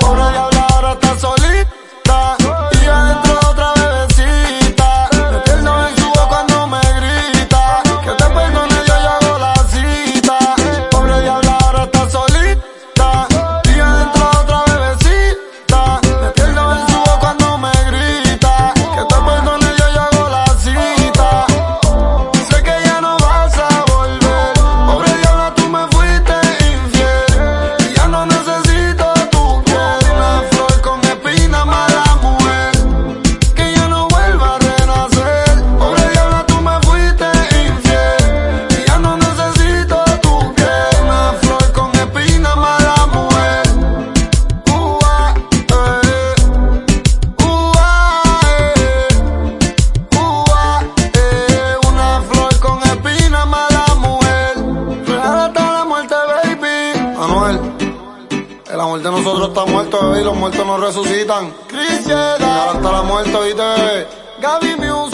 Pobre diabla ahora está solita y adentro otra bebecita. Me pierdo en su voz cuando me grita que te perdone Dios, yo hago la cita. Pobre diabla ahora está solita y adentro otra bebecita. Me pierdo en su voz cuando me grita que te perdone Dios, yo hago la cita. Sé que ya no vas a volver. Pobre diabla, tú me fuiste infiel y ya no necesito tu piel. Una flor con espina, mala mujer, que ya no vuelva a renacer. Pobre diabla, tú me fuiste infiel y ya no necesito tu piel. Una flor con espina, mala mujer. Una flor con espina, mala mujer. Real hasta la muerte, baby. Anuel, el amor de nosotros está muerto, baby. Los muertos no resucitan. Real hasta la muerte, ¿viste? Gaby Music.